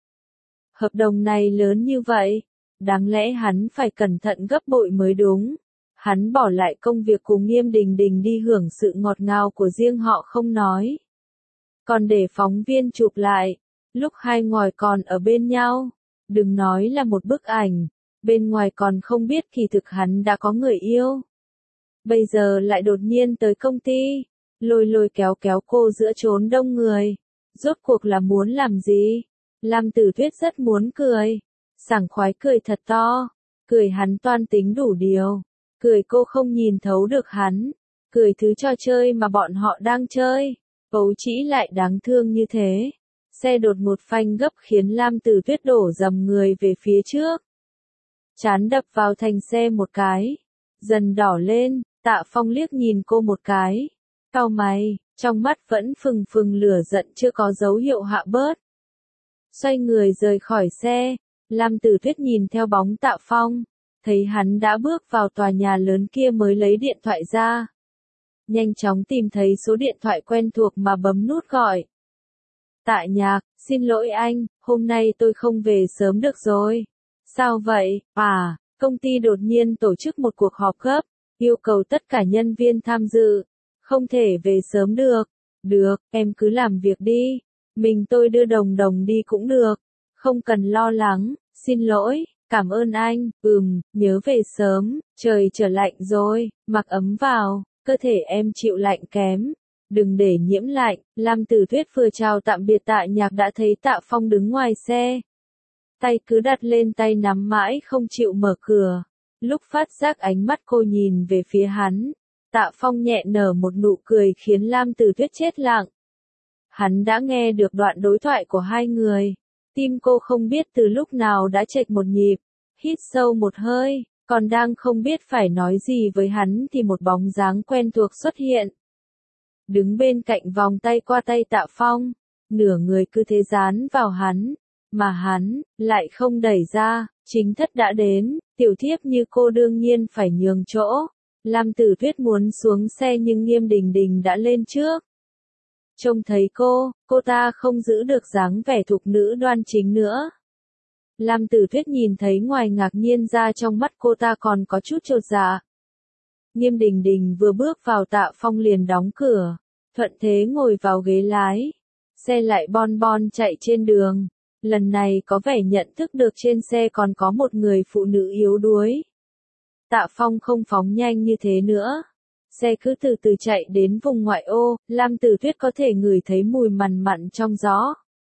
Hợp đồng này lớn như vậy. Đáng lẽ hắn phải cẩn thận gấp bội mới đúng. Hắn bỏ lại công việc cùng Nghiêm Đình Đình đi hưởng sự ngọt ngào của riêng họ không nói. Còn để phóng viên chụp lại. Lúc hai người còn ở bên nhau. Đừng nói là một bức ảnh, bên ngoài còn không biết kỳ thực hắn đã có người yêu. Bây giờ lại đột nhiên tới công ty, lôi kéo cô giữa chốn đông người. Rốt cuộc là muốn làm gì? Lam Tử Tuyết rất muốn cười. Sảng khoái cười thật to. Cười hắn toan tính đủ điều. Cười cô không nhìn thấu được hắn. Cười thứ trò chơi mà bọn họ đang chơi. Ấu trĩ lại đáng thương như thế. Xe đột một phanh gấp khiến Lam Tử Tuyết đổ dầm người về phía trước. Trán đập vào thành xe một cái. Dần đỏ lên, Tạ Phong liếc nhìn cô một cái. Cau mày, trong mắt vẫn phừng phừng lửa giận chưa có dấu hiệu hạ bớt. Xoay người rời khỏi xe, Lam Tử Tuyết nhìn theo bóng Tạ Phong. Thấy hắn đã bước vào tòa nhà lớn kia mới lấy điện thoại ra. Nhanh chóng tìm thấy số điện thoại quen thuộc mà bấm nút gọi. Tạ Nhạc, xin lỗi anh, hôm nay tôi không về sớm được rồi. Sao vậy? À, công ty đột nhiên tổ chức một cuộc họp gấp, yêu cầu tất cả nhân viên tham dự. Không thể về sớm được. Được, em cứ làm việc đi. Mình tôi đưa Đồng Đồng đi cũng được. Không cần lo lắng, xin lỗi, cảm ơn anh, nhớ về sớm, trời trở lạnh rồi, mặc ấm vào, cơ thể em chịu lạnh kém. Đừng để nhiễm lạnh, Lam Tử Tuyết vừa chào tạm biệt Tạ Nhạc đã thấy Tạ Phong đứng ngoài xe. Tay cứ đặt lên tay nắm mãi không chịu mở cửa. Lúc phát giác ánh mắt cô nhìn về phía hắn, Tạ Phong nhẹ nở một nụ cười khiến Lam Tử Tuyết chết lặng. Hắn đã nghe được đoạn đối thoại của hai người. Tim cô không biết từ lúc nào đã chệch một nhịp. Hít sâu một hơi, còn đang không biết phải nói gì với hắn thì một bóng dáng quen thuộc xuất hiện. Đứng bên cạnh vòng tay qua tay Tạ Phong, nửa người cứ thế dán vào hắn, mà hắn lại không đẩy ra. Chính thất đã đến, tiểu thiếp như cô đương nhiên phải nhường chỗ. Lam Tử Tuyết muốn xuống xe nhưng Nghiêm Đình Đình đã lên trước. Trông thấy cô ta không giữ được dáng vẻ thục nữ đoan chính nữa. Lam Tử Tuyết nhìn thấy ngoài ngạc nhiên ra trong mắt cô ta còn có chút chột dạ. Nghiêm Đình Đình vừa bước vào Tạ Phong liền đóng cửa, thuận thế ngồi vào ghế lái. Xe lại bon bon chạy trên đường. Lần này có vẻ nhận thức được trên xe còn có một người phụ nữ yếu đuối. Tạ Phong không phóng nhanh như thế nữa. Xe cứ từ từ chạy đến vùng ngoại ô, Lam Tử Tuyết có thể ngửi thấy mùi mằn mặn trong gió.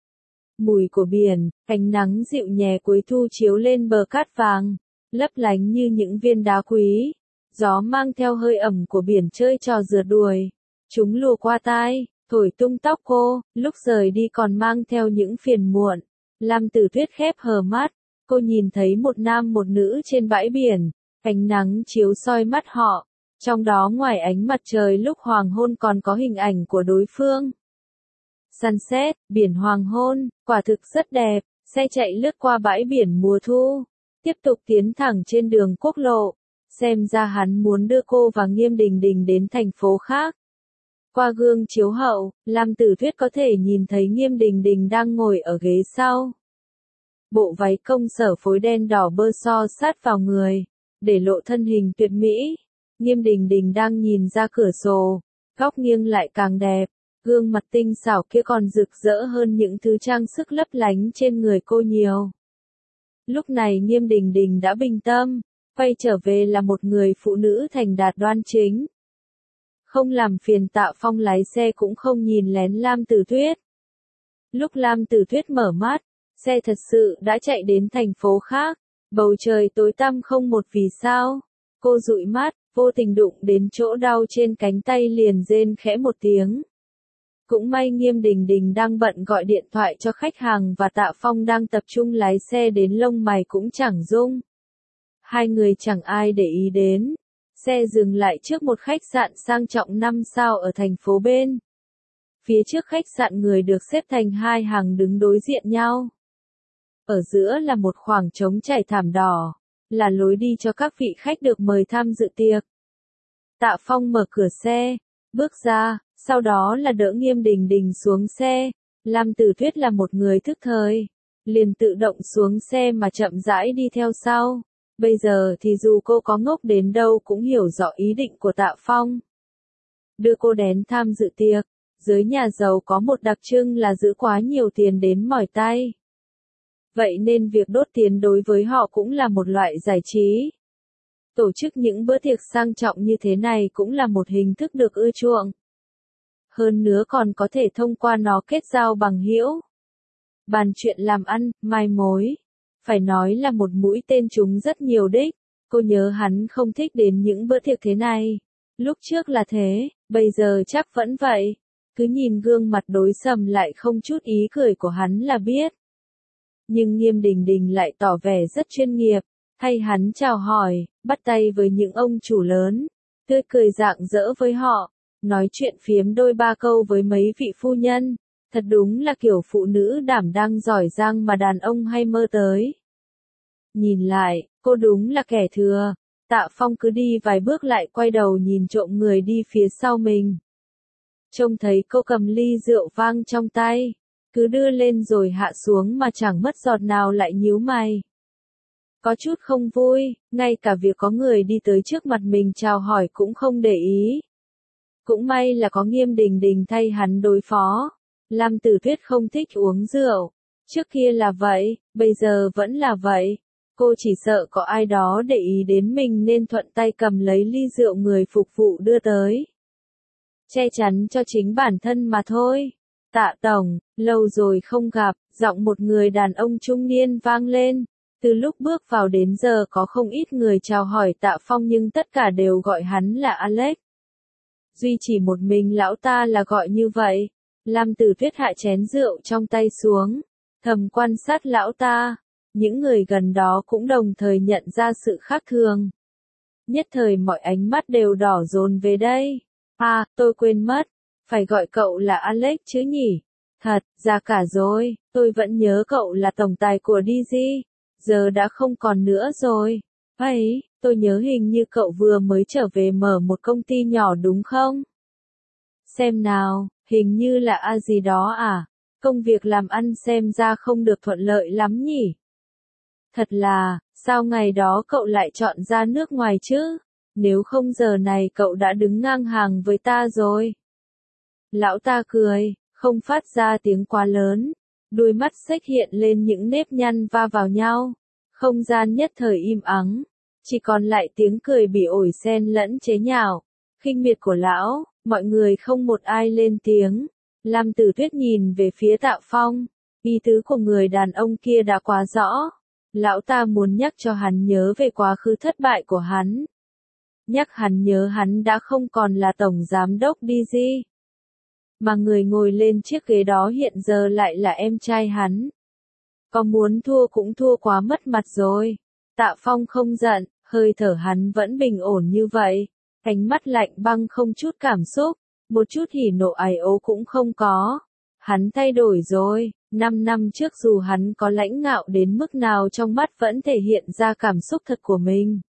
Mùi của biển, ánh nắng dịu nhẹ cuối thu chiếu lên bờ cát vàng, lấp lánh như những viên đá quý. Gió mang theo hơi ẩm của biển chơi trò rượt đuổi. Chúng lùa qua tai, thổi tung tóc cô, lúc rời đi còn mang theo những phiền muộn. Lam Tử Tuyết khép hờ mắt, cô nhìn thấy một nam một nữ trên bãi biển, ánh nắng chiếu soi mắt họ. Trong đó ngoài ánh mặt trời lúc hoàng hôn còn có hình ảnh của đối phương. Sunset, biển hoàng hôn, quả thực rất đẹp, xe chạy lướt qua bãi biển mùa thu, tiếp tục tiến thẳng trên đường quốc lộ. Xem ra hắn muốn đưa cô và Nghiêm Đình Đình đến thành phố khác. Qua gương chiếu hậu, Lam Tử Tuyết có thể nhìn thấy Nghiêm Đình Đình đang ngồi ở ghế sau. Bộ váy công sở phối đen đỏ bơ so sát vào người, để lộ thân hình tuyệt mỹ. Nghiêm Đình Đình đang nhìn ra cửa sổ, góc nghiêng lại càng đẹp, gương mặt tinh xảo kia còn rực rỡ hơn những thứ trang sức lấp lánh trên người cô nhiều. Lúc này Nghiêm Đình Đình đã bình tâm, quay trở về là một người phụ nữ thành đạt đoan chính. Không làm phiền Tạ Phong lái xe cũng không nhìn lén Lam Tử Tuyết. Lúc Lam Tử Tuyết mở mắt, xe thật sự đã chạy đến thành phố khác, bầu trời tối tăm không một vì sao. Cô dụi mắt, vô tình đụng đến chỗ đau trên cánh tay liền rên khẽ một tiếng. Cũng may Nghiêm Đình Đình đang bận gọi điện thoại cho khách hàng và Tạ Phong đang tập trung lái xe đến lông mày cũng chẳng rung. Hai người chẳng ai để ý đến. Xe dừng lại trước một khách sạn sang trọng 5 sao ở thành phố bên. Phía trước khách sạn người được xếp thành hai hàng đứng đối diện nhau. Ở giữa là một khoảng trống trải thảm đỏ, là lối đi cho các vị khách được mời tham dự tiệc. Tạ Phong mở cửa xe, bước ra, sau đó là đỡ Nghiêm Đình Đình xuống xe. Lam Tử Tuyết là một người thức thời, liền tự động xuống xe mà chậm rãi đi theo sau. Bây giờ thì dù cô có ngốc đến đâu cũng hiểu rõ ý định của Tạ Phong. Đưa cô đến tham dự tiệc, giới nhà giàu có một đặc trưng là giữ quá nhiều tiền đến mỏi tay. Vậy nên việc đốt tiền đối với họ cũng là một loại giải trí. Tổ chức những bữa tiệc sang trọng như thế này cũng là một hình thức được ưa chuộng. Hơn nữa còn có thể thông qua nó kết giao bằng hữu. Bàn chuyện làm ăn, mai mối. Phải nói là một mũi tên trúng rất nhiều đích. Cô nhớ hắn không thích đến những bữa tiệc thế này. Lúc trước là thế, bây giờ chắc vẫn vậy. Cứ nhìn gương mặt đối sầm lại không chút ý cười của hắn là biết. Nhưng Nghiêm Đình Đình lại tỏ vẻ rất chuyên nghiệp, thay hắn chào hỏi, bắt tay với những ông chủ lớn, tươi cười rạng rỡ với họ, nói chuyện phiếm đôi ba câu với mấy vị phu nhân. Thật đúng là kiểu phụ nữ đảm đang giỏi giang mà đàn ông hay mơ tới. Nhìn lại, cô đúng là kẻ thừa. Tạ Phong cứ đi vài bước lại quay đầu nhìn trộm người đi phía sau mình. Trông thấy cô cầm ly rượu vang trong tay, cứ đưa lên rồi hạ xuống mà chẳng mất giọt nào lại nhíu mày. Có chút không vui, ngay cả việc có người đi tới trước mặt mình chào hỏi cũng không để ý. Cũng may là có Nghiêm Đình Đình thay hắn đối phó. Lam Tử Tuyết không thích uống rượu. Trước kia là vậy, bây giờ vẫn là vậy. Cô chỉ sợ có ai đó để ý đến mình nên thuận tay cầm lấy ly rượu người phục vụ đưa tới. Che chắn cho chính bản thân mà thôi. Tạ Tổng, lâu rồi không gặp, giọng một người đàn ông trung niên vang lên. Từ lúc bước vào đến giờ có không ít người chào hỏi Tạ Phong nhưng tất cả đều gọi hắn là Alex. Duy chỉ một mình lão ta là gọi như vậy. Lam Tử Tuyết hạ chén rượu trong tay xuống, thầm quan sát lão ta. Những người gần đó cũng đồng thời nhận ra sự khác thường. Nhất thời mọi ánh mắt đều đỏ dồn về đây. À, tôi quên mất, phải gọi cậu là Alex chứ nhỉ? Thật, già cả rồi, tôi vẫn nhớ cậu là tổng tài của DG, giờ đã không còn nữa rồi. Ấy, tôi nhớ hình như cậu vừa mới trở về mở một công ty nhỏ đúng không? Xem nào, hình như là gì đó à? Công việc làm ăn xem ra không được thuận lợi lắm nhỉ? Thật là, sao ngày đó cậu lại chọn ra nước ngoài chứ? Nếu không giờ này cậu đã đứng ngang hàng với ta rồi. Lão ta cười, không phát ra tiếng quá lớn. Đôi mắt xếch hiện lên những nếp nhăn va vào nhau. Không gian nhất thời im ắng. Chỉ còn lại tiếng cười bỉ ổi xen lẫn chế nhạo. Khinh miệt của lão, mọi người không một ai lên tiếng. Lam Tử Tuyết nhìn về phía Tạ Phong. Ý tứ của người đàn ông kia đã quá rõ. Lão ta muốn nhắc cho hắn nhớ về quá khứ thất bại của hắn. Nhắc hắn nhớ hắn đã không còn là tổng giám đốc DG. Mà người ngồi lên chiếc ghế đó hiện giờ lại là em trai hắn. Có muốn thua cũng thua quá mất mặt rồi. Tạ Phong không giận, hơi thở hắn vẫn bình ổn như vậy. Ánh mắt lạnh băng không chút cảm xúc, một chút hỉ nộ ái ố cũng không có. Hắn thay đổi rồi, 5 năm trước dù hắn có lãnh ngạo đến mức nào trong mắt vẫn thể hiện ra cảm xúc thật của mình.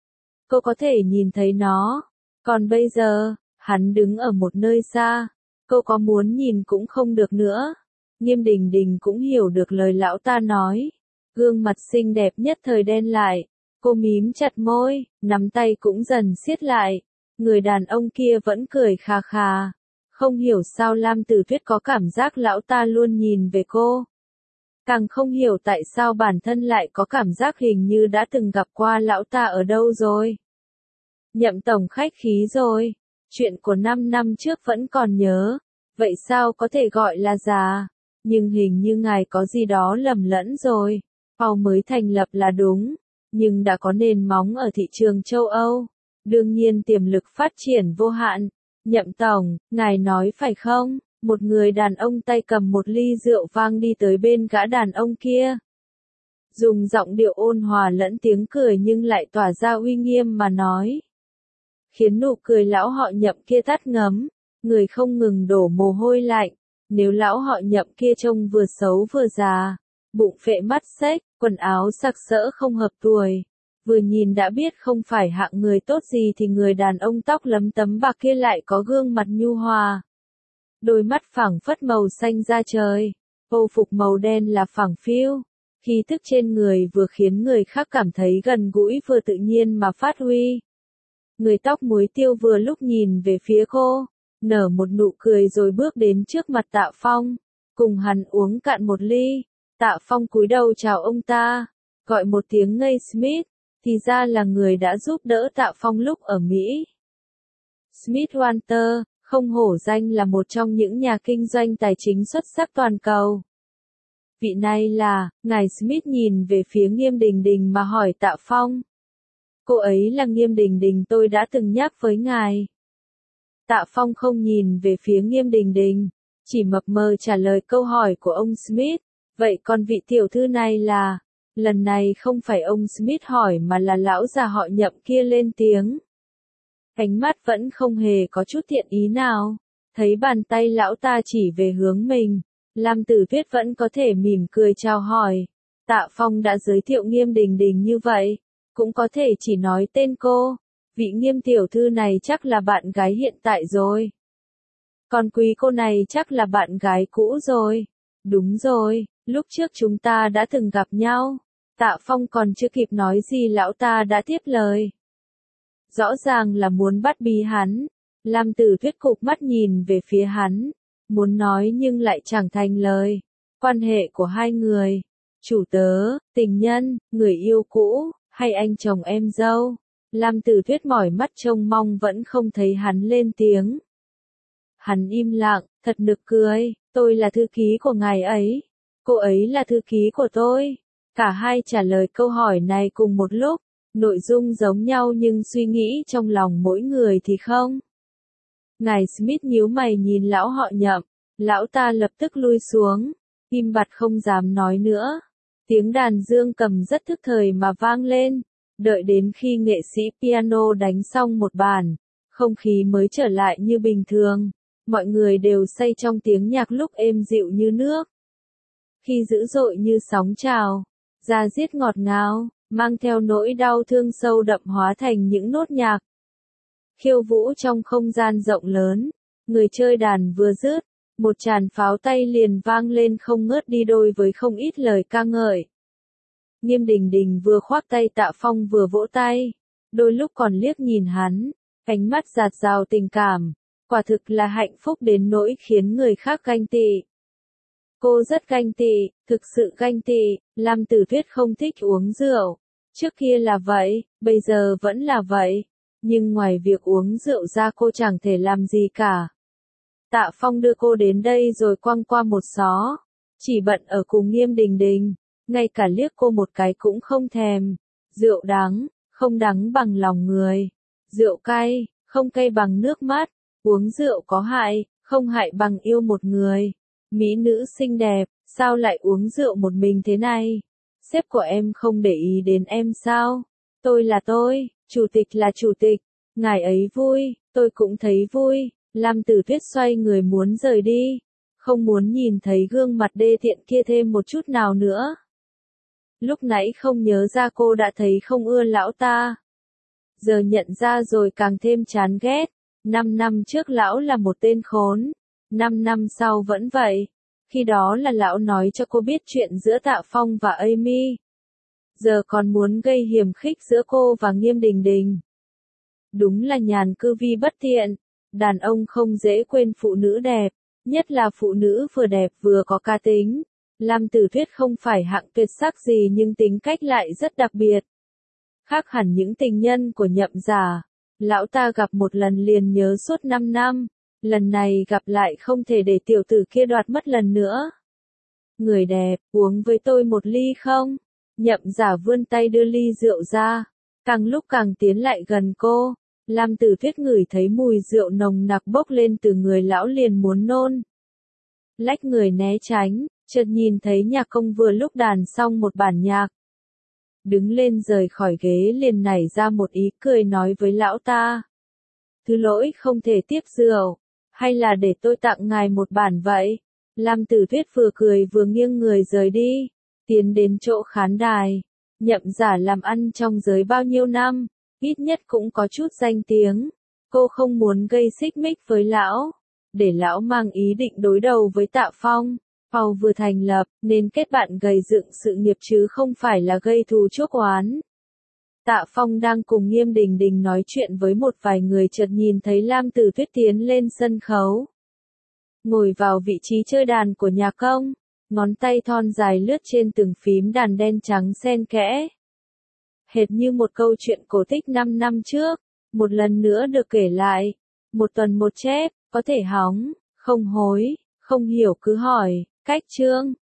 Cô có thể nhìn thấy nó. Còn bây giờ, hắn đứng ở một nơi xa. Cô có muốn nhìn cũng không được nữa. Nghiêm Đình Đình cũng hiểu được lời lão ta nói. Gương mặt xinh đẹp nhất thời đen lại. Cô mím chặt môi, nắm tay cũng dần siết lại. Người đàn ông kia vẫn cười khà khà. Không hiểu sao Lam Tử Tuyết có cảm giác lão ta luôn nhìn về cô. Càng không hiểu tại sao bản thân lại có cảm giác hình như đã từng gặp qua lão ta ở đâu rồi. Nhậm tổng khách khí rồi. Chuyện của 5 năm trước vẫn còn nhớ. Vậy sao có thể gọi là già? Nhưng hình như ngài có gì đó lầm lẫn rồi. Paul mới thành lập là đúng. Nhưng đã có nền móng ở thị trường châu Âu. Đương nhiên tiềm lực phát triển vô hạn. Nhậm tổng, ngài nói phải không? Một người đàn ông tay cầm một ly rượu vang đi tới bên gã đàn ông kia. Dùng giọng điệu ôn hòa lẫn tiếng cười nhưng lại tỏa ra uy nghiêm mà nói. Khiến nụ cười lão họ Nhậm kia tắt ngấm. Người không ngừng đổ mồ hôi lạnh. Nếu lão họ Nhậm kia trông vừa xấu vừa già, bụng phệ mắt xếch, quần áo sặc sỡ không hợp tuổi, vừa nhìn đã biết không phải hạng người tốt gì thì người đàn ông tóc lấm tấm bạc kia lại có gương mặt nhu hòa. Đôi mắt phảng phất màu xanh da trời, âu phục màu đen là phảng phiu. Khí tức trên người vừa khiến người khác cảm thấy gần gũi vừa tự nhiên mà phát huy. Người tóc muối tiêu vừa lúc nhìn về phía cô, nở một nụ cười rồi bước đến trước mặt Tạ Phong, cùng hắn uống cạn một ly. Tạ Phong cúi đầu chào ông ta, gọi một tiếng ngây Smith, thì ra là người đã giúp đỡ Tạ Phong lúc ở Mỹ. Smith Walter, không hổ danh là một trong những nhà kinh doanh tài chính xuất sắc toàn cầu. Vị này là, ngài Smith nhìn về phía Nghiêm Đình Đình mà hỏi Tạ Phong. Cô ấy là Nghiêm Đình Đình tôi đã từng nhắc với ngài. Tạ Phong không nhìn về phía Nghiêm Đình Đình, chỉ mập mờ trả lời câu hỏi của ông Smith. Vậy còn vị tiểu thư này là? Lần này không phải ông Smith hỏi mà là lão già họ Nhậm kia lên tiếng. Ánh mắt vẫn không hề có chút thiện ý nào. Thấy bàn tay lão ta chỉ về hướng mình, Lam Tử Tuyết vẫn có thể mỉm cười chào hỏi. Tạ Phong đã giới thiệu Nghiêm Đình Đình như vậy, cũng có thể chỉ nói tên cô. Vị Nghiêm tiểu thư này chắc là bạn gái hiện tại rồi. Còn quý cô này chắc là bạn gái cũ rồi. Đúng rồi, lúc trước chúng ta đã từng gặp nhau. Tạ Phong còn chưa kịp nói gì lão ta đã tiếp lời. Rõ ràng là muốn bắt bí hắn. Lam Tử Tuyết cụp mắt nhìn về phía hắn, muốn nói nhưng lại chẳng thành lời. Quan hệ của hai người, chủ tớ, tình nhân, người yêu cũ, hay anh chồng em dâu. Lam Tử Tuyết mỏi mắt trông mong vẫn không thấy hắn lên tiếng. Hắn im lặng, thật nực cười, tôi là thư ký của ngài ấy, cô ấy là thư ký của tôi. Cả hai trả lời câu hỏi này cùng một lúc, nội dung giống nhau nhưng suy nghĩ trong lòng mỗi người thì không. Ngài Smith nhíu mày nhìn lão họ Nhậm, lão ta lập tức lui xuống, im bặt không dám nói nữa. Tiếng đàn dương cầm rất thức thời mà vang lên, đợi đến khi nghệ sĩ piano đánh xong một bản, không khí mới trở lại như bình thường, mọi người đều say trong tiếng nhạc lúc êm dịu như nước. Khi dữ dội như sóng trào, da diết ngọt ngào, mang theo nỗi đau thương sâu đậm hóa thành những nốt nhạc. Khiêu vũ trong không gian rộng lớn, người chơi đàn vừa dứt, một tràng pháo tay liền vang lên không ngớt đi đôi với không ít lời ca ngợi. Nghiêm Đình Đình vừa khoác tay Tạ Phong vừa vỗ tay, đôi lúc còn liếc nhìn hắn, ánh mắt dạt dào tình cảm, quả thực là hạnh phúc đến nỗi khiến người khác ganh tị. Cô rất ganh tị, thực sự ganh tị. Lam Tử Tuyết không thích uống rượu, trước kia là vậy, bây giờ vẫn là vậy, nhưng ngoài việc uống rượu ra cô chẳng thể làm gì cả. Tạ Phong đưa cô đến đây rồi quăng qua một xó, chỉ bận ở cùng Nghiêm Đình Đình, ngay cả liếc cô một cái cũng không thèm. Rượu đắng, không đắng bằng lòng người. Rượu cay, không cay bằng nước mắt. Uống rượu có hại, không hại bằng yêu một người. Mỹ nữ xinh đẹp, sao lại uống rượu một mình thế này? Sếp của em không để ý đến em sao? Tôi là tôi, chủ tịch là chủ tịch, ngài ấy vui, tôi cũng thấy vui. Lam Tử Tuyết xoay người muốn rời đi, không muốn nhìn thấy gương mặt đê tiện kia thêm một chút nào nữa. Lúc nãy không nhớ ra cô đã thấy không ưa lão ta. Giờ nhận ra rồi càng thêm chán ghét. 5 năm trước lão là một tên khốn, 5 năm sau vẫn vậy. Khi đó là lão nói cho cô biết chuyện giữa Tạ Phong và Amy. Giờ còn muốn gây hiềm khích giữa cô và Nghiêm Đình Đình. Đúng là nhàn cư vi bất thiện. Đàn ông không dễ quên phụ nữ đẹp, nhất là phụ nữ vừa đẹp vừa có cá tính. Lam Tử Tuyết không phải hạng tuyệt sắc gì nhưng tính cách lại rất đặc biệt. Khác hẳn những tình nhân của Nhậm Giả, lão ta gặp một lần liền nhớ suốt 5 năm, lần này gặp lại không thể để tiểu tử kia đoạt mất lần nữa. Người đẹp, uống với tôi một ly không? Nhậm Giả vươn tay đưa ly rượu ra, càng lúc càng tiến lại gần cô. Lam Tử Tuyết ngửi thấy mùi rượu nồng nặc bốc lên từ người lão liền muốn nôn. Lách người né tránh, chợt nhìn thấy nhạc công vừa lúc đàn xong một bản nhạc. Đứng lên rời khỏi ghế liền nảy ra một ý cười nói với lão ta. Thứ lỗi không thể tiếp rượu, hay là để tôi tặng ngài một bản vậy? Lam Tử Tuyết vừa cười vừa nghiêng người rời đi, tiến đến chỗ khán đài. Nhậm Giả làm ăn trong giới bao nhiêu năm, ít nhất cũng có chút danh tiếng. Cô không muốn gây xích mích với lão, để lão mang ý định đối đầu với Tạ Phong. Pau vừa thành lập, nên kết bạn gầy dựng sự nghiệp chứ không phải là gây thù chuốc oán. Tạ Phong đang cùng Nghiêm Đình Đình nói chuyện với một vài người chợt nhìn thấy Lam Tử Tuyết tiến lên sân khấu. Ngồi vào vị trí chơi đàn của nhạc công, ngón tay thon dài lướt trên từng phím đàn đen trắng xen kẽ. Hệt như một câu chuyện cổ tích 5 năm trước, một lần nữa được kể lại. Một tuần một chép, có thể hóng, không hối, không hiểu cứ hỏi. Cách chương